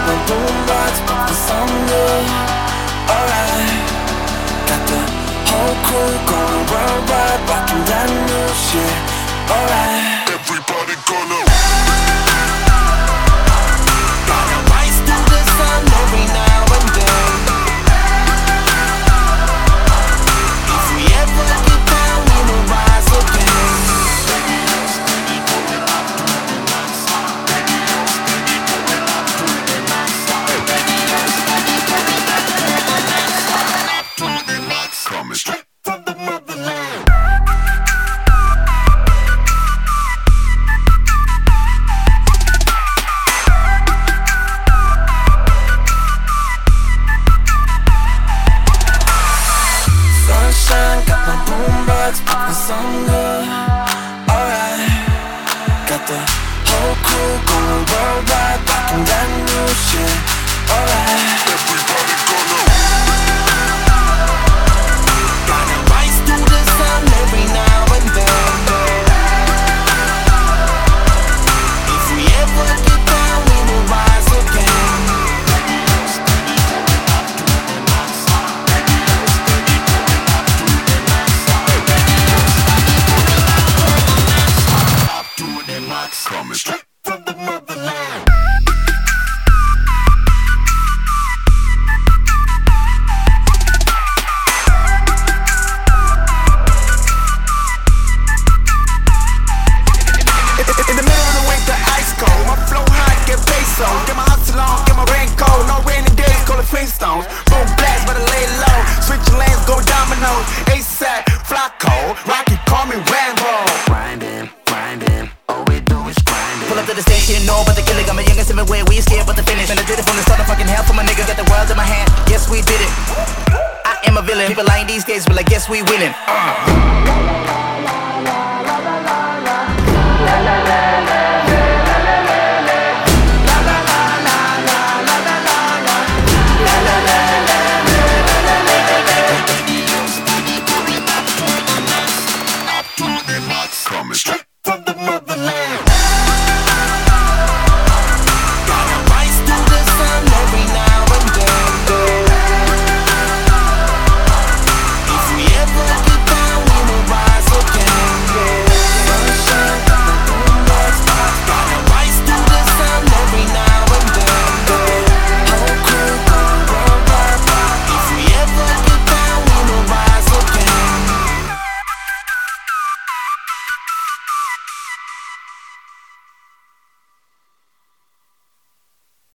my boombox, put the song good. Alright, got the whole crew going worldwide, rocking that new shit. Alright, everybody gonna rise through the sun every now and then. If we ever get down, we will rise again. Coming straight from the motherland. Sunshine, got my boombox, put the song good. Alright, got the whole crew going worldwide, rocking that new shit. Alright, everybody gonna rise through the sun every now and then. If we ever get down, we will rise again. Coming straight from the motherland. In the middle of the winter, ice cold. My flow high, get peso. Get my hustle on, get my raincoat. No rainy days, call it Flintstones. Boom blast, better lay low. Switch lanes, go dominoes. ASAP, Flacco. Rocky, call me Rambo. Grinding, grinding. All we do is grinding. Pull up to the station, know about the killer. Got my youngest in my way, we scared about the finish. Man, I did it from the start of fucking hell for my nigga. Got the world in my hand, yes we did it. I am a villain. People lying these days, but I guess we winning.